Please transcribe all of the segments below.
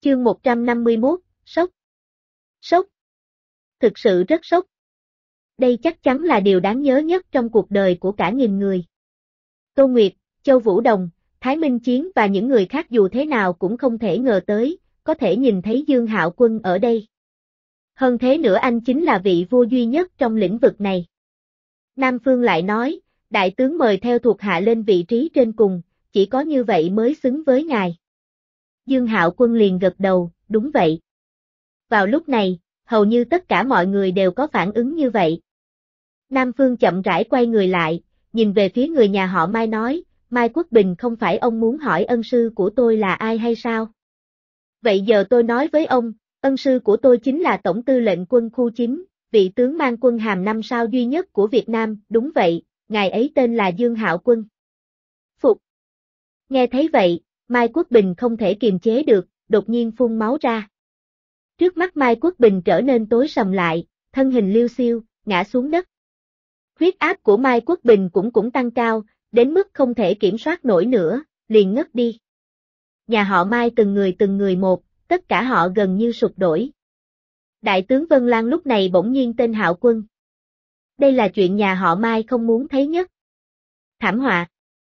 Chương 151, sốc. Sốc. Thực sự rất sốc. Đây chắc chắn là điều đáng nhớ nhất trong cuộc đời của cả nghìn người. Tô Nguyệt, Châu Vũ Đồng, Thái Minh Chiến và những người khác dù thế nào cũng không thể ngờ tới, có thể nhìn thấy Dương Hạo Quân ở đây. Hơn thế nữa anh chính là vị vua duy nhất trong lĩnh vực này. Nam Phương lại nói, đại tướng mời theo thuộc hạ lên vị trí trên cùng, chỉ có như vậy mới xứng với ngài. Dương Hạo Quân liền gật đầu, đúng vậy. Vào lúc này, hầu như tất cả mọi người đều có phản ứng như vậy. Nam Phương chậm rãi quay người lại, nhìn về phía người nhà họ Mai nói, Mai Quốc Bình không phải ông muốn hỏi ân sư của tôi là ai hay sao? Vậy giờ tôi nói với ông, ân sư của tôi chính là Tổng tư lệnh quân khu 9, vị tướng mang quân hàm 5 sao duy nhất của Việt Nam, đúng vậy, ngài ấy tên là Dương Hạo Quân. Phục. Nghe thấy vậy, Mai Quốc Bình không thể kiềm chế được, đột nhiên phun máu ra. Trước mắt Mai Quốc Bình trở nên tối sầm lại, thân hình liêu xiêu, ngã xuống đất. Huyết áp của Mai Quốc Bình cũng tăng cao, đến mức không thể kiểm soát nổi nữa, liền ngất đi. Nhà họ Mai từng người một, tất cả họ gần như sụp đổ. Đại tướng Vân Lan lúc này bỗng nhiên tên Hạo Quân. Đây là chuyện nhà họ Mai không muốn thấy nhất. Thảm họa.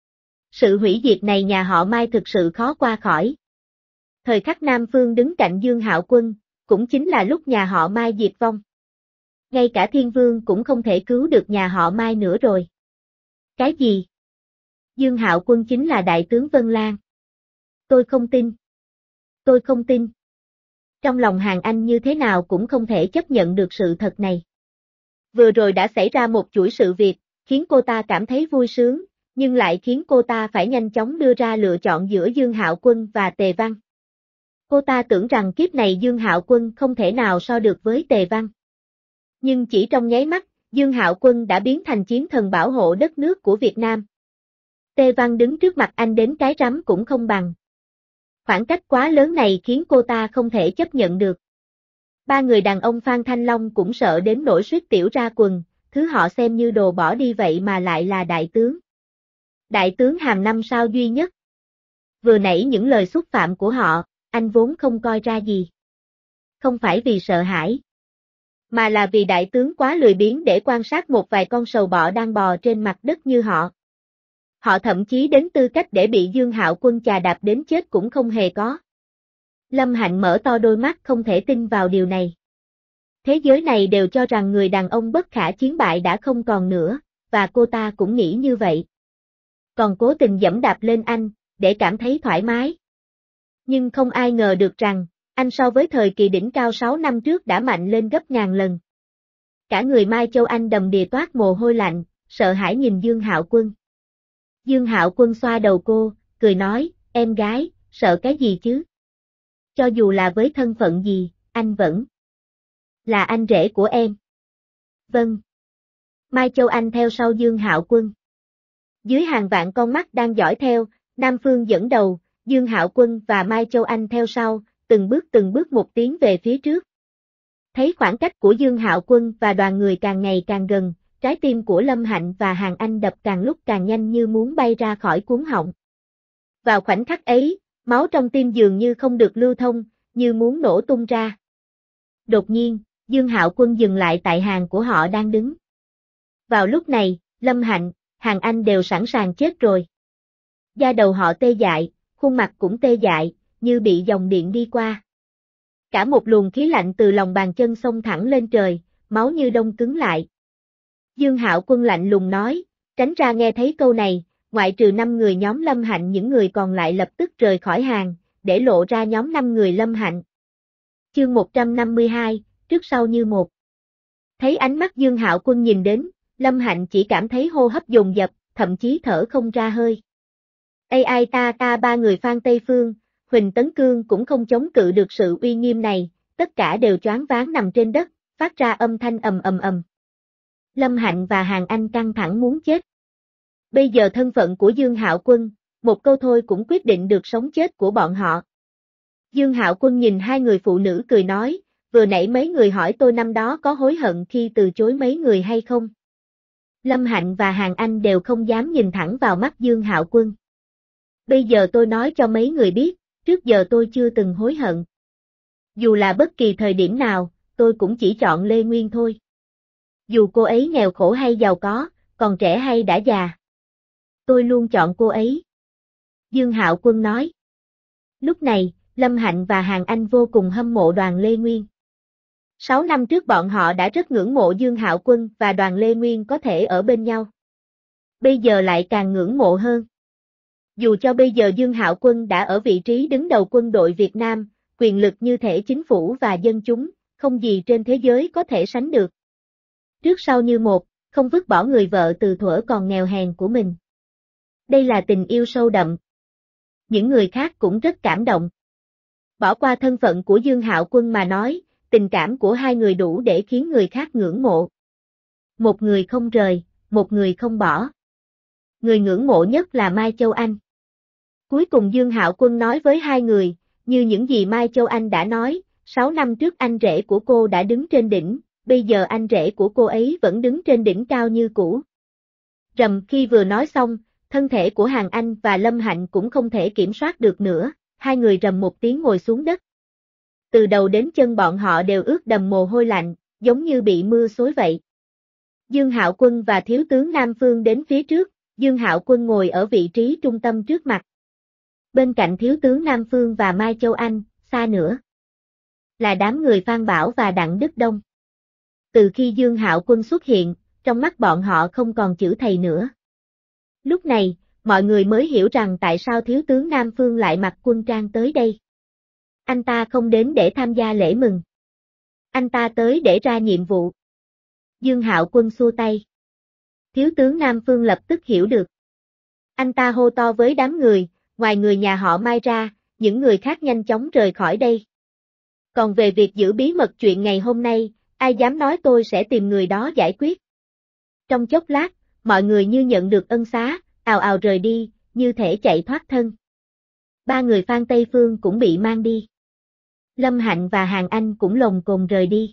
Sự hủy diệt này nhà họ Mai thực sự khó qua khỏi. Thời khắc Nam Phương đứng cạnh Dương Hạo Quân, cũng chính là lúc nhà họ Mai diệt vong. Ngay cả Thiên Vương cũng không thể cứu được nhà họ Mai nữa rồi. Cái gì? Dương Hạo Quân chính là đại tướng Vân Lan. Tôi không tin. Tôi không tin. Trong lòng Hàn Anh như thế nào cũng không thể chấp nhận được sự thật này. Vừa rồi đã xảy ra một chuỗi sự việc, khiến cô ta cảm thấy vui sướng, nhưng lại khiến cô ta phải nhanh chóng đưa ra lựa chọn giữa Dương Hạo Quân và Tề Văn. Cô ta tưởng rằng kiếp này Dương Hạo Quân không thể nào so được với Tề Văn. Nhưng chỉ trong nháy mắt, Dương Hạo Quân đã biến thành chiến thần bảo hộ đất nước của Việt Nam. Tề Văn đứng trước mặt anh đến cái rắm cũng không bằng. Khoảng cách quá lớn này khiến cô ta không thể chấp nhận được. Ba người đàn ông Phan Thanh Long cũng sợ đến nỗi suýt tiểu ra quần, thứ họ xem như đồ bỏ đi vậy mà lại là đại tướng. Đại tướng hàm 5 sao duy nhất. Vừa nãy những lời xúc phạm của họ, anh vốn không coi ra gì. Không phải vì sợ hãi, mà là vì đại tướng quá lười biếng để quan sát một vài con sầu bọ đang bò trên mặt đất như họ. Họ thậm chí đến tư cách để bị Dương Hạo Quân chà đạp đến chết cũng không hề có. Lâm Hạnh mở to đôi mắt không thể tin vào điều này. Thế giới này đều cho rằng người đàn ông bất khả chiến bại đã không còn nữa, và cô ta cũng nghĩ như vậy. Còn cố tình giẫm đạp lên anh, để cảm thấy thoải mái. Nhưng không ai ngờ được rằng, anh so với thời kỳ đỉnh cao 6 năm trước đã mạnh lên gấp ngàn lần. Cả người Mai Châu Anh đầm đìa toát mồ hôi lạnh, sợ hãi nhìn Dương Hạo Quân. Dương Hạo Quân xoa đầu cô, cười nói, em gái, sợ cái gì chứ? Cho dù là với thân phận gì, anh vẫn là anh rể của em. Vâng. Mai Châu Anh theo sau Dương Hạo Quân. Dưới hàng vạn con mắt đang dõi theo, Nam Phương dẫn đầu, Dương Hạo Quân và Mai Châu Anh theo sau, từng bước một tiến về phía trước. Thấy khoảng cách của Dương Hạo Quân và đoàn người càng ngày càng gần, trái tim của Lâm Hạnh và Hàn Anh đập càng lúc càng nhanh như muốn bay ra khỏi cuống họng. Vào khoảnh khắc ấy, máu trong tim dường như không được lưu thông, như muốn nổ tung ra. Đột nhiên, Dương Hạo Quân dừng lại tại hàng của họ đang đứng. Vào lúc này, Lâm Hạnh, Hàn Anh đều sẵn sàng chết rồi. Da đầu họ tê dại, khuôn mặt cũng tê dại, như bị dòng điện đi qua. Cả một luồng khí lạnh từ lòng bàn chân xông thẳng lên trời, máu như đông cứng lại. Dương Hạo Quân lạnh lùng nói, tránh ra. Nghe thấy câu này, ngoại trừ 5 người nhóm Lâm Hạnh, những người còn lại lập tức rời khỏi hàng, để lộ ra nhóm 5 người Lâm Hạnh. Chương 152, trước sau như một. Thấy ánh mắt Dương Hạo Quân nhìn đến, Lâm Hạnh chỉ cảm thấy hô hấp dồn dập, thậm chí thở không ra hơi. Ai ta ba người Phan Tây Phương, Huỳnh Tấn Cương cũng không chống cự được sự uy nghiêm này, tất cả đều choáng váng nằm trên đất, phát ra âm thanh ầm ầm ầm. Lâm Hạnh và Hàn Anh căng thẳng muốn chết. Bây giờ thân phận của Dương Hạo Quân, một câu thôi cũng quyết định được sống chết của bọn họ. Dương Hạo Quân nhìn hai người phụ nữ cười nói, vừa nãy mấy người hỏi tôi năm đó có hối hận khi từ chối mấy người hay không? Lâm Hạnh và Hàn Anh đều không dám nhìn thẳng vào mắt Dương Hạo Quân. Bây giờ tôi nói cho mấy người biết, trước giờ tôi chưa từng hối hận. Dù là bất kỳ thời điểm nào, tôi cũng chỉ chọn Lê Nguyên thôi. Dù cô ấy nghèo khổ hay giàu có, còn trẻ hay đã già. Tôi luôn chọn cô ấy. Dương Hạo Quân nói. Lúc này, Lâm Hạnh và Hàn Anh vô cùng hâm mộ Đoàn Lê Nguyên. 6 năm trước bọn họ đã rất ngưỡng mộ Dương Hạo Quân và Đoàn Lê Nguyên có thể ở bên nhau. Bây giờ lại càng ngưỡng mộ hơn. Dù cho bây giờ Dương Hạo Quân đã ở vị trí đứng đầu quân đội Việt Nam, quyền lực như thể chính phủ và dân chúng, không gì trên thế giới có thể sánh được. Trước sau như một, không vứt bỏ người vợ từ thuở còn nghèo hèn của mình. Đây là tình yêu sâu đậm. Những người khác cũng rất cảm động. Bỏ qua thân phận của Dương Hạo Quân mà nói, tình cảm của hai người đủ để khiến người khác ngưỡng mộ. Một người không rời, một người không bỏ. Người ngưỡng mộ nhất là Mai Châu Anh. Cuối cùng Dương Hạo Quân nói với hai người, như những gì Mai Châu Anh đã nói, 6 năm trước anh rể của cô đã đứng trên đỉnh, bây giờ anh rể của cô ấy vẫn đứng trên đỉnh cao như cũ. Rầm, khi vừa nói xong, thân thể của Hàn Anh và Lâm Hạnh cũng không thể kiểm soát được nữa, hai người rầm một tiếng ngồi xuống đất. Từ đầu đến chân bọn họ đều ướt đầm mồ hôi lạnh, giống như bị mưa xối vậy. Dương Hạo Quân và thiếu tướng Nam Phương đến phía trước, Dương Hạo Quân ngồi ở vị trí trung tâm trước mặt. Bên cạnh thiếu tướng Nam Phương và Mai Châu Anh, xa nữa, là đám người Phan Bảo và Đặng Đức Đông. Từ khi Dương Hạo Quân xuất hiện, trong mắt bọn họ không còn chữ thầy nữa. Lúc này, mọi người mới hiểu rằng tại sao thiếu tướng Nam Phương lại mặc quân trang tới đây. Anh ta không đến để tham gia lễ mừng. Anh ta tới để ra nhiệm vụ. Dương Hạo Quân xua tay. Thiếu tướng Nam Phương lập tức hiểu được. Anh ta hô to với đám người, ngoài người nhà họ Mai ra, những người khác nhanh chóng rời khỏi đây. Còn về việc giữ bí mật chuyện ngày hôm nay, ai dám nói tôi sẽ tìm người đó giải quyết. Trong chốc lát, mọi người như nhận được ân xá, ào ào rời đi, như thể chạy thoát thân. Ba người Phan Tây Phương cũng bị mang đi. Lâm Hạnh và Hàn Anh cũng lồng cồn rời đi.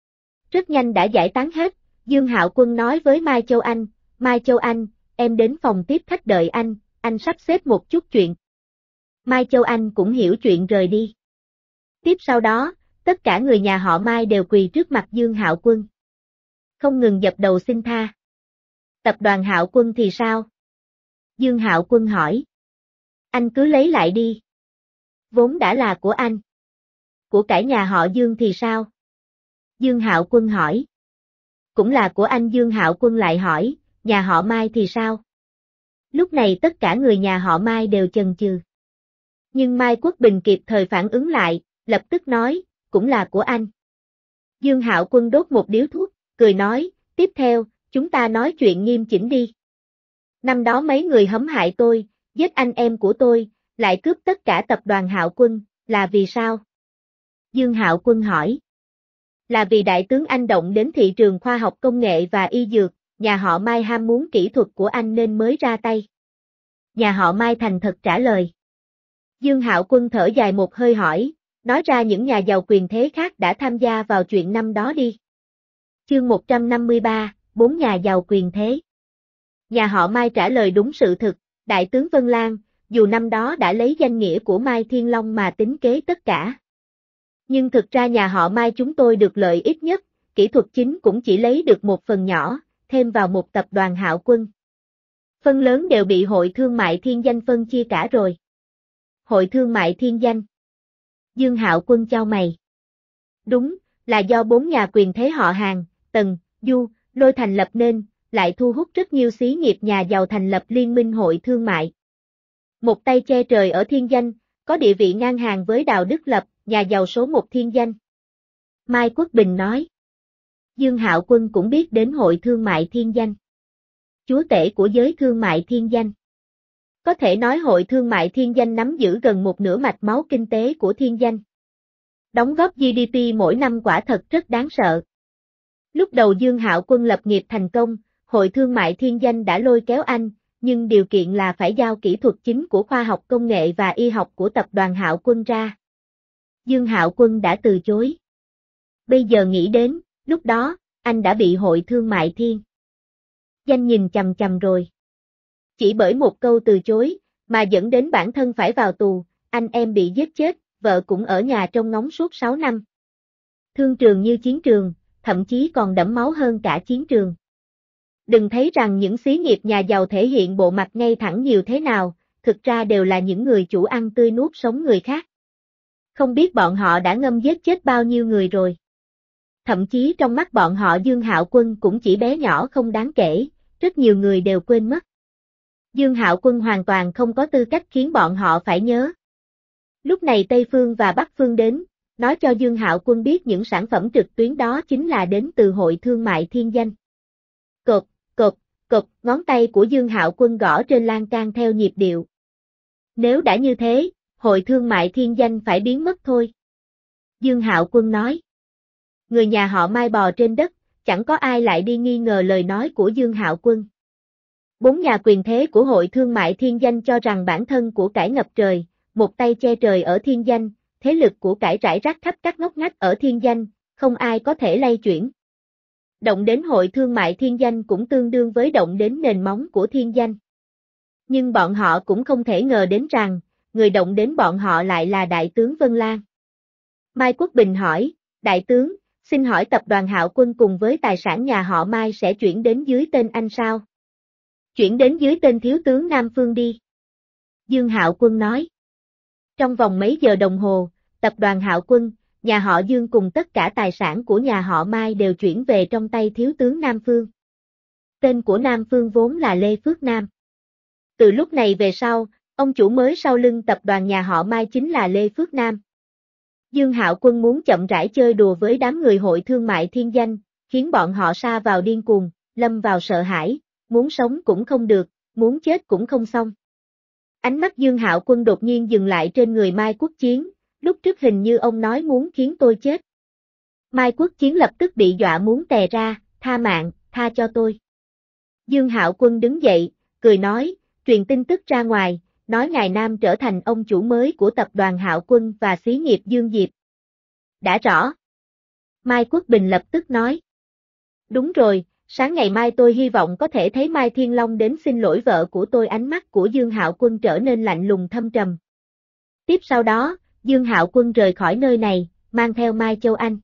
Rất nhanh đã giải tán hết, Dương Hạo Quân nói với Mai Châu Anh, em đến phòng tiếp khách đợi anh sắp xếp một chút chuyện. Mai Châu Anh cũng hiểu chuyện rời đi. Tiếp sau đó, tất cả người nhà họ Mai đều quỳ trước mặt Dương Hạo Quân. Không ngừng dập đầu xin tha. Tập đoàn Hạo Quân thì sao? Dương Hạo Quân hỏi. Anh cứ lấy lại đi. Vốn đã là của anh. Của cải nhà họ Dương thì sao? Dương Hạo Quân hỏi. Cũng là của anh. Dương Hạo Quân lại hỏi, nhà họ Mai thì sao? Lúc này tất cả người nhà họ Mai đều chần chừ. Nhưng Mai Quốc Bình kịp thời phản ứng lại, lập tức nói, cũng là của anh. Dương Hạo Quân đốt một điếu thuốc, cười nói, tiếp theo, chúng ta nói chuyện nghiêm chỉnh đi. Năm đó mấy người hãm hại tôi, giết anh em của tôi, lại cướp tất cả tập đoàn Hạo Quân, là vì sao? Dương Hạo Quân hỏi. Là vì đại tướng anh động đến thị trường khoa học công nghệ và y dược, nhà họ Mai ham muốn kỹ thuật của anh nên mới ra tay. Nhà họ Mai thành thật trả lời. Dương Hạo Quân thở dài một hơi hỏi, nói ra những nhà giàu quyền thế khác đã tham gia vào chuyện năm đó đi. Chương 153, 4 nhà giàu quyền thế. Nhà họ Mai trả lời đúng sự thực, đại tướng Vân Lan, dù năm đó đã lấy danh nghĩa của Mai Thiên Long mà tính kế tất cả. Nhưng thực ra nhà họ Mai chúng tôi được lợi ích nhất, kỹ thuật chính cũng chỉ lấy được một phần nhỏ, thêm vào một tập đoàn Hạo Quân. Phần lớn đều bị Hội Thương mại Thiên Danh phân chia cả rồi. Hội Thương mại Thiên Danh. Dương Hạo Quân chau mày. Đúng, là do 4 nhà quyền thế họ Hàn, Tần, Du, Lôi thành lập nên, lại thu hút rất nhiều xí nghiệp nhà giàu thành lập liên minh hội thương mại. Một tay che trời ở Thiên Danh, có địa vị ngang hàng với Đào Đức Lập, nhà giàu số 1 Thiên Danh. Mai Quốc Bình nói. Dương Hạo Quân cũng biết đến hội thương mại Thiên Danh. Chúa tể của giới thương mại Thiên Danh. Có thể nói hội thương mại Thiên Danh nắm giữ gần một nửa mạch máu kinh tế của Thiên Danh. Đóng góp GDP mỗi năm quả thật rất đáng sợ. Lúc đầu Dương Hạo Quân lập nghiệp thành công, Hội Thương mại Thiên Danh đã lôi kéo anh, nhưng điều kiện là phải giao kỹ thuật chính của khoa học công nghệ và y học của tập đoàn Hạo Quân ra. Dương Hạo Quân đã từ chối. Bây giờ nghĩ đến, lúc đó, anh đã bị Hội Thương mại Thiên Danh nhìn chằm chằm rồi. Chỉ bởi một câu từ chối, mà dẫn đến bản thân phải vào tù, anh em bị giết chết, vợ cũng ở nhà trông ngóng suốt 6 năm. Thương trường như chiến trường, thậm chí còn đẫm máu hơn cả chiến trường. Đừng thấy rằng những xí nghiệp nhà giàu thể hiện bộ mặt ngay thẳng nhiều thế nào, thực ra đều là những người chủ ăn tươi nuốt sống người khác. Không biết bọn họ đã ngâm giết chết bao nhiêu người rồi. Thậm chí trong mắt bọn họ Dương Hạo Quân cũng chỉ bé nhỏ không đáng kể, rất nhiều người đều quên mất. Dương Hạo Quân hoàn toàn không có tư cách khiến bọn họ phải nhớ. Lúc này Tây Phương và Bắc Phương đến, nói cho Dương Hạo Quân biết những sản phẩm trực tuyến đó chính là đến từ Hội Thương mại Thiên Danh. Cộp, cộp, cộp, ngón tay của Dương Hạo Quân gõ trên lan can theo nhịp điệu. Nếu đã như thế, Hội Thương mại Thiên Danh phải biến mất thôi. Dương Hạo Quân nói. Người nhà họ Mai bò trên đất, chẳng có ai lại đi nghi ngờ lời nói của Dương Hạo Quân. 4 nhà quyền thế của Hội Thương mại Thiên Danh cho rằng bản thân của cải ngập trời, một tay che trời ở Thiên Danh, thế lực của cải rải rác khắp các ngóc ngách ở Thiên Danh, không ai có thể lay chuyển. Động đến Hội Thương mại Thiên Danh cũng tương đương với động đến nền móng của Thiên Danh. Nhưng bọn họ cũng không thể ngờ đến rằng, người động đến bọn họ lại là Đại tướng Vân Lan. Mai Quốc Bình hỏi, Đại tướng, xin hỏi tập đoàn Hạo Quân cùng với tài sản nhà họ Mai sẽ chuyển đến dưới tên anh sao? Chuyển đến dưới tên thiếu tướng Nam Phương đi. Dương Hạo Quân nói. Trong vòng mấy giờ đồng hồ, tập đoàn Hạo Quân, nhà họ Dương cùng tất cả tài sản của nhà họ Mai đều chuyển về trong tay thiếu tướng Nam Phương. Tên của Nam Phương vốn là Lê Phước Nam. Từ lúc này về sau, ông chủ mới sau lưng tập đoàn nhà họ Mai chính là Lê Phước Nam. Dương Hạo Quân muốn chậm rãi chơi đùa với đám người Hội Thương mại Thiên Danh, khiến bọn họ sa vào điên cuồng, lâm vào sợ hãi, muốn sống cũng không được, muốn chết cũng không xong. Ánh mắt Dương Hạo Quân đột nhiên dừng lại trên người Mai Quốc Chiến, lúc trước hình như ông nói muốn khiến tôi chết. Mai Quốc Chiến lập tức bị dọa muốn tè ra, tha mạng, tha cho tôi. Dương Hạo Quân đứng dậy, cười nói, truyền tin tức ra ngoài, nói Ngài Nam trở thành ông chủ mới của tập đoàn Hạo Quân và xí nghiệp Dương Diệp. Đã rõ. Mai Quốc Bình lập tức nói. Đúng rồi, sáng ngày mai tôi hy vọng có thể thấy Mai Thiên Long đến xin lỗi vợ của tôi. Ánh mắt của Dương Hạo Quân trở nên lạnh lùng thâm trầm. Tiếp sau đó, Dương Hạo Quân rời khỏi nơi này, mang theo Mai Châu Anh.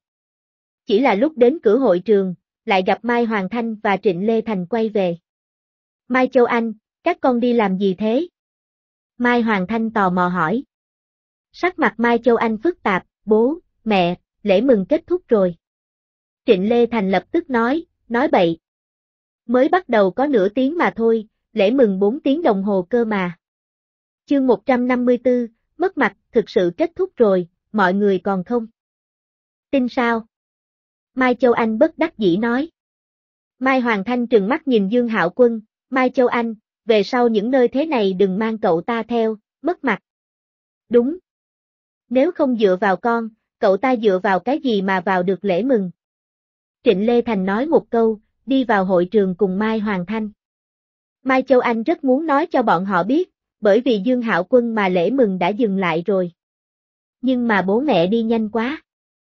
Chỉ là lúc đến cửa hội trường, lại gặp Mai Hoàng Thanh và Trịnh Lê Thành quay về. Mai Châu Anh, các con đi làm gì thế? Mai Hoàng Thanh tò mò hỏi. Sắc mặt Mai Châu Anh phức tạp, bố, mẹ, lễ mừng kết thúc rồi. Trịnh Lê Thành lập tức nói bậy. Mới bắt đầu có nửa tiếng mà thôi, lễ mừng 4 tiếng đồng hồ cơ mà. Chương 154, mất mặt, thực sự kết thúc rồi, mọi người còn không? Tin sao? Mai Châu Anh bất đắc dĩ nói. Mai Hoàng Thanh trừng mắt nhìn Dương Hạo Quân, Mai Châu Anh, về sau những nơi thế này đừng mang cậu ta theo, mất mặt. Đúng. Nếu không dựa vào con, cậu ta dựa vào cái gì mà vào được lễ mừng? Trịnh Lê Thành nói một câu, đi vào hội trường cùng Mai Hoàng Thanh. Mai Châu Anh rất muốn nói cho bọn họ biết, bởi vì Dương Hạo Quân mà lễ mừng đã dừng lại rồi. Nhưng mà bố mẹ đi nhanh quá.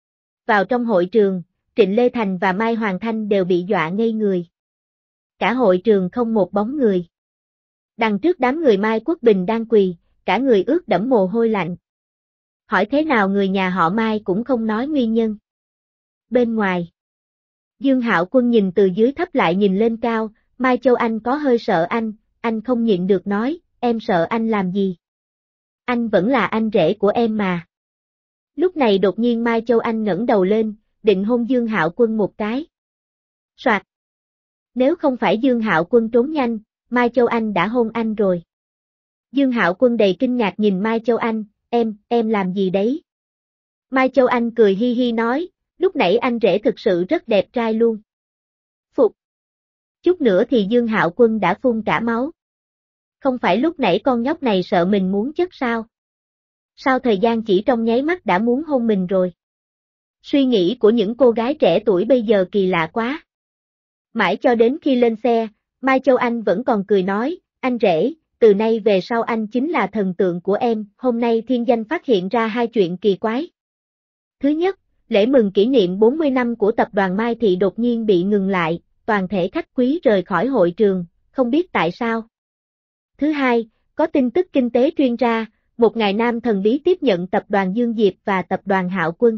Vào trong hội trường, Trịnh Lê Thành và Mai Hoàng Thanh đều bị dọa ngây người. Cả hội trường không một bóng người. Đằng trước đám người Mai Quốc Bình đang quỳ, cả người ướt đẫm mồ hôi lạnh. Hỏi thế nào người nhà họ Mai cũng không nói nguyên nhân. Bên ngoài, Dương Hạo Quân nhìn từ dưới thấp lại nhìn lên cao, Mai Châu Anh có hơi sợ anh không nhịn được nói, em sợ anh làm gì? Anh vẫn là anh rể của em mà. Lúc này đột nhiên Mai Châu Anh ngẩng đầu lên, định hôn Dương Hạo Quân một cái. Soạt. Nếu không phải Dương Hạo Quân trốn nhanh, Mai Châu Anh đã hôn anh rồi. Dương Hạo Quân đầy kinh ngạc nhìn Mai Châu Anh, em làm gì đấy? Mai Châu Anh cười hi hi nói, lúc nãy anh rể thực sự rất đẹp trai luôn. Phục. Chút nữa thì Dương Hạo Quân đã phun cả máu. Không phải lúc nãy con nhóc này sợ mình muốn chất sao? Sao thời gian chỉ trong nháy mắt đã muốn hôn mình rồi? Suy nghĩ của những cô gái trẻ tuổi bây giờ kỳ lạ quá. Mãi cho đến khi lên xe, Mai Châu Anh vẫn còn cười nói, anh rể, từ nay về sau anh chính là thần tượng của em. Hôm nay Thiên Danh phát hiện ra 2 chuyện kỳ quái. Thứ nhất, lễ mừng kỷ niệm 40 năm của tập đoàn Mai Thị đột nhiên bị ngừng lại, toàn thể khách quý rời khỏi hội trường, không biết tại sao. Thứ hai, có tin tức kinh tế truyền ra, một ngày nam thần bí tiếp nhận tập đoàn Dương Diệp và tập đoàn Hạo Quân.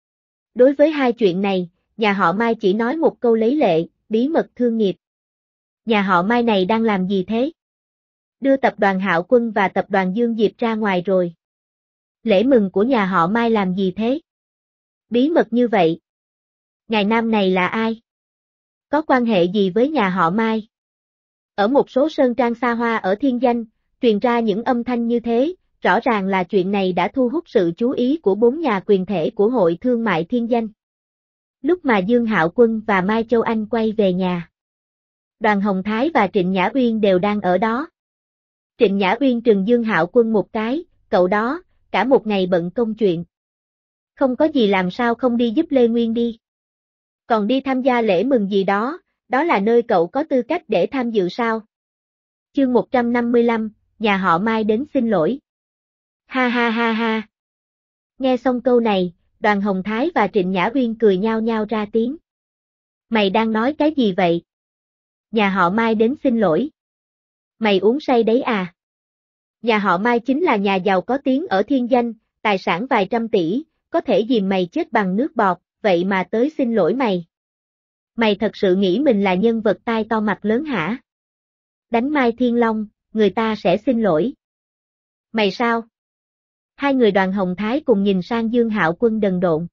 Đối với hai chuyện này, nhà họ Mai chỉ nói một câu lấy lệ, bí mật thương nghiệp. Nhà họ Mai này đang làm gì thế? Đưa tập đoàn Hạo Quân và tập đoàn Dương Diệp ra ngoài rồi. Lễ mừng của nhà họ Mai làm gì thế? Bí mật như vậy. Ngài nam này là ai? Có quan hệ gì với nhà họ Mai? Ở một số sơn trang xa hoa ở Thiên Danh, truyền ra những âm thanh như thế, rõ ràng là chuyện này đã thu hút sự chú ý của 4 nhà quyền thể của Hội Thương mại Thiên Danh. Lúc mà Dương Hạo Quân và Mai Châu Anh quay về nhà, Đoàn Hồng Thái và Trịnh Nhã Uyên đều đang ở đó. Trịnh Nhã Uyên trừng Dương Hạo Quân một cái, cậu đó, cả một ngày bận công chuyện. Không có gì làm sao không đi giúp Lê Nguyên đi. Còn đi tham gia lễ mừng gì đó, đó là nơi cậu có tư cách để tham dự sao? Chương 155, nhà họ Mai đến xin lỗi. Ha ha ha ha. Nghe xong câu này, Đoàn Hồng Thái và Trịnh Nhã Uyên cười nhao nhao ra tiếng. Mày đang nói cái gì vậy? Nhà họ Mai đến xin lỗi. Mày uống say đấy à? Nhà họ Mai chính là nhà giàu có tiếng ở Thiên Danh, tài sản vài trăm tỷ, có thể dìm mày chết bằng nước bọt, vậy mà tới xin lỗi mày. Mày thật sự nghĩ mình là nhân vật tai to mặt lớn hả? Đánh Mai Thiên Long, người ta sẽ xin lỗi. Mày sao? Hai người Đoàn Hồng Thái cùng nhìn sang Dương Hạo Quân đần độn.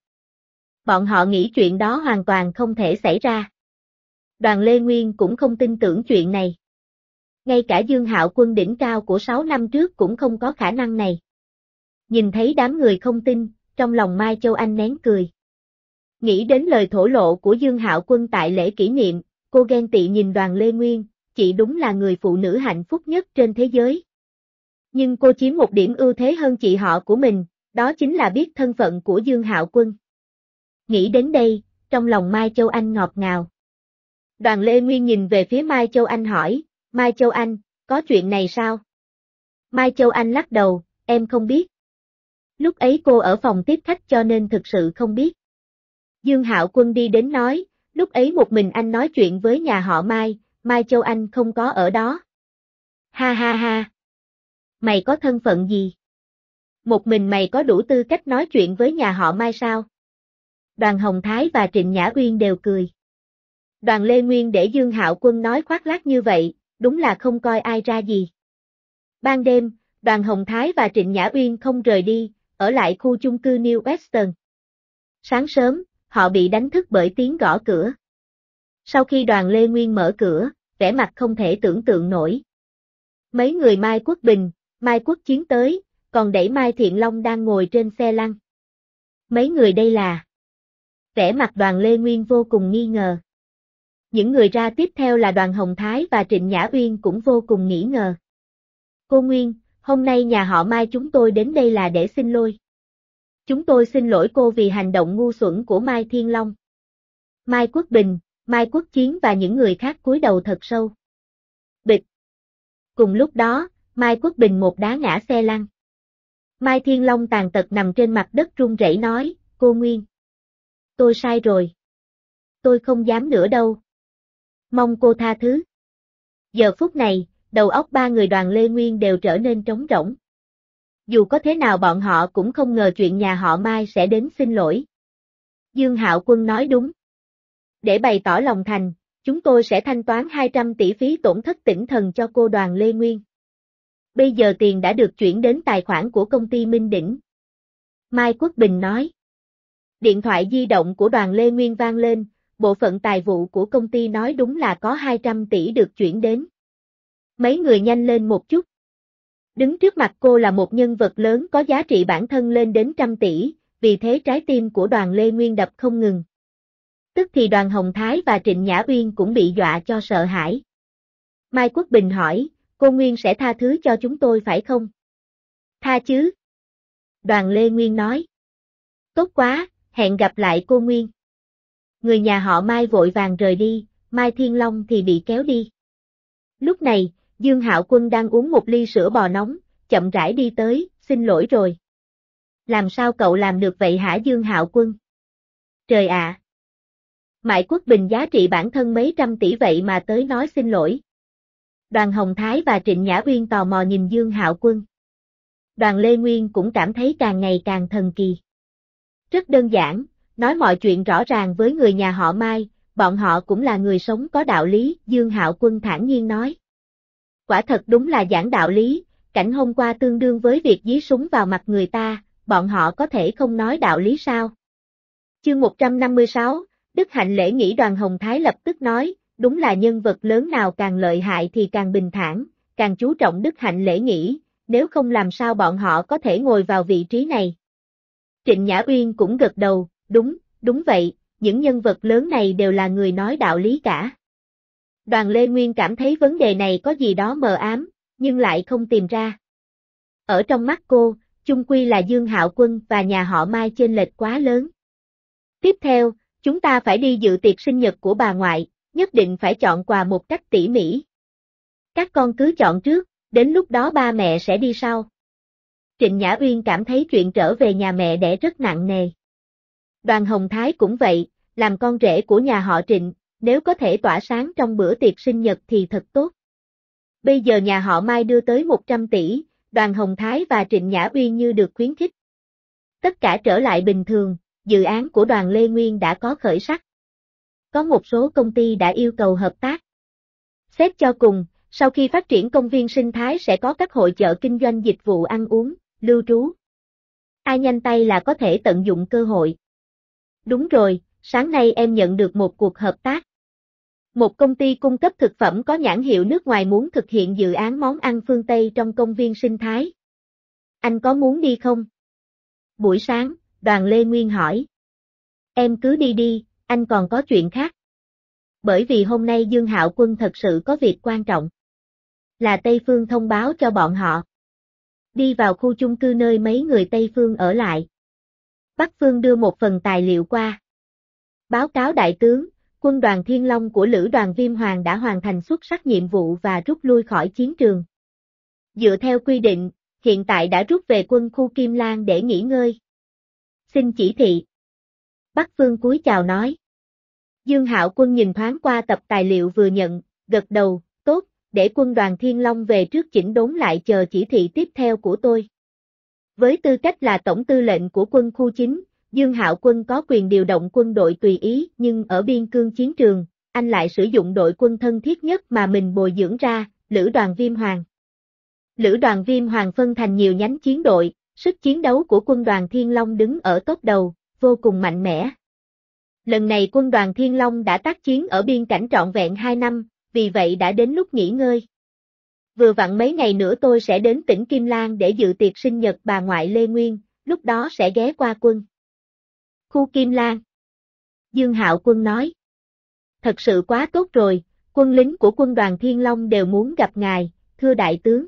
Bọn họ nghĩ chuyện đó hoàn toàn không thể xảy ra. Đoàn Lê Nguyên cũng không tin tưởng chuyện này. Ngay cả Dương Hạo Quân đỉnh cao của 6 năm trước cũng không có khả năng này. Nhìn thấy đám người không tin, trong lòng Mai Châu Anh nén cười. Nghĩ đến lời thổ lộ của Dương Hạo Quân tại lễ kỷ niệm, cô ghen tị nhìn Đoàn Lê Nguyên, chị đúng là người phụ nữ hạnh phúc nhất trên thế giới. Nhưng cô chiếm một điểm ưu thế hơn chị họ của mình, đó chính là biết thân phận của Dương Hạo Quân. Nghĩ đến đây, trong lòng Mai Châu Anh ngọt ngào. Đoàn Lê Nguyên nhìn về phía Mai Châu Anh hỏi, Mai Châu Anh, có chuyện này sao? Mai Châu Anh lắc đầu, em không biết. Lúc ấy cô ở phòng tiếp khách cho nên thực sự không biết. Dương Hạo Quân đi đến nói, lúc ấy một mình anh nói chuyện với nhà họ Mai, Mai Châu Anh không có ở đó. Ha ha ha. Mày có thân phận gì? Một mình mày có đủ tư cách nói chuyện với nhà họ Mai sao? Đoàn Hồng Thái và Trịnh Nhã Uyên đều cười. Đoàn Lê Nguyên để Dương Hạo Quân nói khoác lác như vậy, đúng là không coi ai ra gì. Ban đêm, Đoàn Hồng Thái và Trịnh Nhã Uyên không rời đi, ở lại khu chung cư New Western. Sáng sớm, họ bị đánh thức bởi tiếng gõ cửa. Sau khi Đoàn Lê Nguyên mở cửa, vẻ mặt không thể tưởng tượng nổi. Mấy người Mai Quốc Bình, Mai Quốc Chiến tới, còn đẩy Mai Thiện Long đang ngồi trên xe lăn. Mấy người đây là... Vẻ mặt Đoàn Lê Nguyên vô cùng nghi ngờ. Những người ra tiếp theo là Đoàn Hồng Thái và Trịnh Nhã Uyên cũng vô cùng nghi ngờ. Cô Nguyên, hôm nay nhà họ Mai chúng tôi đến đây là để xin lỗi. Chúng tôi xin lỗi cô vì hành động ngu xuẩn của Mai Thiên Long. Mai Quốc Bình, Mai Quốc Chiến và những người khác cúi đầu thật sâu. Bịch. Cùng lúc đó, Mai Quốc Bình một đá ngã xe lăn. Mai Thiên Long tàn tật nằm trên mặt đất run rẩy nói, cô Nguyên. Tôi sai rồi. Tôi không dám nữa đâu. Mong cô tha thứ. Giờ phút này, đầu óc ba người Đoàn Lê Nguyên đều trở nên trống rỗng. Dù có thế nào bọn họ cũng không ngờ chuyện nhà họ Mai sẽ đến xin lỗi. Dương Hạo Quân nói đúng. Để bày tỏ lòng thành, chúng tôi sẽ thanh toán 200 tỷ phí tổn thất tinh thần cho cô Đoàn Lê Nguyên. Bây giờ tiền đã được chuyển đến tài khoản của công ty Minh Đỉnh. Mai Quốc Bình nói. Điện thoại di động của Đoàn Lê Nguyên vang lên, bộ phận tài vụ của công ty nói đúng là có 200 tỷ được chuyển đến. Mấy người nhanh lên một chút. Đứng trước mặt cô là một nhân vật lớn có giá trị bản thân lên đến 100 tỷ, vì thế trái tim của Đoàn Lê Nguyên đập không ngừng. Tức thì Đoàn Hồng Thái và Trịnh Nhã Uyên cũng bị dọa cho sợ hãi. Mai Quốc Bình hỏi, cô Nguyên sẽ tha thứ cho chúng tôi phải không? Tha chứ. Đoàn Lê Nguyên nói. Tốt quá, hẹn gặp lại cô Nguyên. Người nhà họ Mai vội vàng rời đi, Mai Thiên Long thì bị kéo đi. Lúc này, Dương Hạo Quân đang uống một ly sữa bò nóng, chậm rãi đi tới, xin lỗi rồi. Làm sao cậu làm được vậy hả Dương Hạo Quân? Trời ạ! Mai Quốc Bình giá trị bản thân mấy trăm tỷ vậy mà tới nói xin lỗi. Đoàn Hồng Thái và Trịnh Nhã Uyên tò mò nhìn Dương Hạo Quân. Đoàn Lê Nguyên cũng cảm thấy càng ngày càng thần kỳ. Rất đơn giản, nói mọi chuyện rõ ràng với người nhà họ Mai, bọn họ cũng là người sống có đạo lý, Dương Hạo Quân thản nhiên nói. Quả thật đúng là giảng đạo lý, cảnh hôm qua tương đương với việc dí súng vào mặt người ta, bọn họ có thể không nói đạo lý sao? Chương 156, Đức Hạnh lễ nghĩ Đoàn Hồng Thái lập tức nói, đúng là nhân vật lớn nào càng lợi hại thì càng bình thản, càng chú trọng đức hạnh lễ nghĩ, nếu không làm sao bọn họ có thể ngồi vào vị trí này. Trịnh Nhã Uyên cũng gật đầu, đúng vậy, những nhân vật lớn này đều là người nói đạo lý cả. Đoàn Lê Nguyên cảm thấy vấn đề này có gì đó mờ ám, nhưng lại không tìm ra. Ở trong mắt cô, chung quy là Dương Hạo Quân và nhà họ Mai chênh lệch quá lớn. Tiếp theo, chúng ta phải đi dự tiệc sinh nhật của bà ngoại, nhất định phải chọn quà một cách tỉ mỉ. Các con cứ chọn trước, đến lúc đó ba mẹ sẽ đi sau. Trịnh Nhã Uyên cảm thấy chuyện trở về nhà mẹ đẻ rất nặng nề. Đoàn Hồng Thái cũng vậy, làm con rể của nhà họ Trịnh, nếu có thể tỏa sáng trong bữa tiệc sinh nhật thì thật tốt. Bây giờ nhà họ Mai đưa tới 100 tỷ, Đoàn Hồng Thái và Trịnh Nhã Uyên như được khuyến khích. Tất cả trở lại bình thường, dự án của Đoàn Lê Nguyên đã có khởi sắc. Có một số công ty đã yêu cầu hợp tác. Xét cho cùng, sau khi phát triển công viên sinh thái sẽ có các hội chợ kinh doanh dịch vụ ăn uống, lưu trú. Ai nhanh tay là có thể tận dụng cơ hội. Đúng rồi, sáng nay em nhận được một cuộc hợp tác. Một công ty cung cấp thực phẩm có nhãn hiệu nước ngoài muốn thực hiện dự án món ăn phương Tây trong công viên sinh thái. Anh có muốn đi không? Buổi sáng, Đoàn Lê Nguyên hỏi. Em cứ đi đi, anh còn có chuyện khác. Bởi vì hôm nay Dương Hạo Quân thật sự có việc quan trọng. Là Tây Phương thông báo cho bọn họ. Đi vào khu chung cư nơi mấy người Tây Phương ở lại. Bắc Phương đưa một phần tài liệu qua. Báo cáo đại tướng, quân đoàn Thiên Long của Lữ đoàn Viêm Hoàng đã hoàn thành xuất sắc nhiệm vụ và rút lui khỏi chiến trường. Dựa theo quy định, hiện tại đã rút về quân khu Kim Lan để nghỉ ngơi. Xin chỉ thị. Bắc Phương cúi chào nói. Dương Hạo Quân nhìn thoáng qua tập tài liệu vừa nhận, gật đầu, tốt, để quân đoàn Thiên Long về trước chỉnh đốn lại chờ chỉ thị tiếp theo của tôi. Với tư cách là tổng tư lệnh của quân khu 9, Dương Hạo Quân có quyền điều động quân đội tùy ý, nhưng ở biên cương chiến trường, anh lại sử dụng đội quân thân thiết nhất mà mình bồi dưỡng ra, Lữ đoàn Viêm Hoàng. Lữ đoàn Viêm Hoàng phân thành nhiều nhánh chiến đội, sức chiến đấu của quân đoàn Thiên Long đứng ở top đầu, vô cùng mạnh mẽ. Lần này quân đoàn Thiên Long đã tác chiến ở biên cảnh trọn vẹn 2 năm, vì vậy đã đến lúc nghỉ ngơi. Vừa vặn mấy ngày nữa tôi sẽ đến tỉnh Kim Lan để dự tiệc sinh nhật bà ngoại Lê Nguyên, lúc đó sẽ ghé qua quân. Khu Kim Lan. Dương Hạo Quân nói. Thật sự quá tốt rồi, quân lính của quân đoàn Thiên Long đều muốn gặp ngài, thưa đại tướng.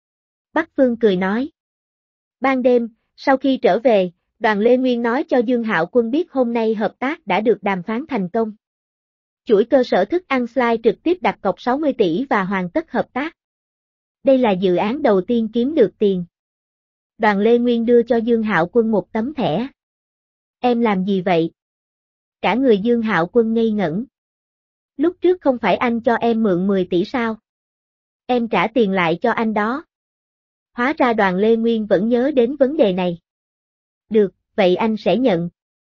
Bắc Phương cười nói. Ban đêm, sau khi trở về, Đoàn Lê Nguyên nói cho Dương Hạo Quân biết hôm nay hợp tác đã được đàm phán thành công. Chuỗi cơ sở thức ăn Sly trực tiếp đặt cọc 60 tỷ và hoàn tất hợp tác. Đây là dự án đầu tiên kiếm được tiền. Đoàn Lê Nguyên đưa cho Dương Hạo Quân một tấm thẻ. Em làm gì vậy? Cả người Dương Hạo Quân ngây ngẩn. Lúc trước không phải anh cho em mượn 10 tỷ sao? Em trả tiền lại cho anh đó. Hóa ra Đoàn Lê Nguyên vẫn nhớ đến vấn đề này. Được, vậy anh sẽ nhận.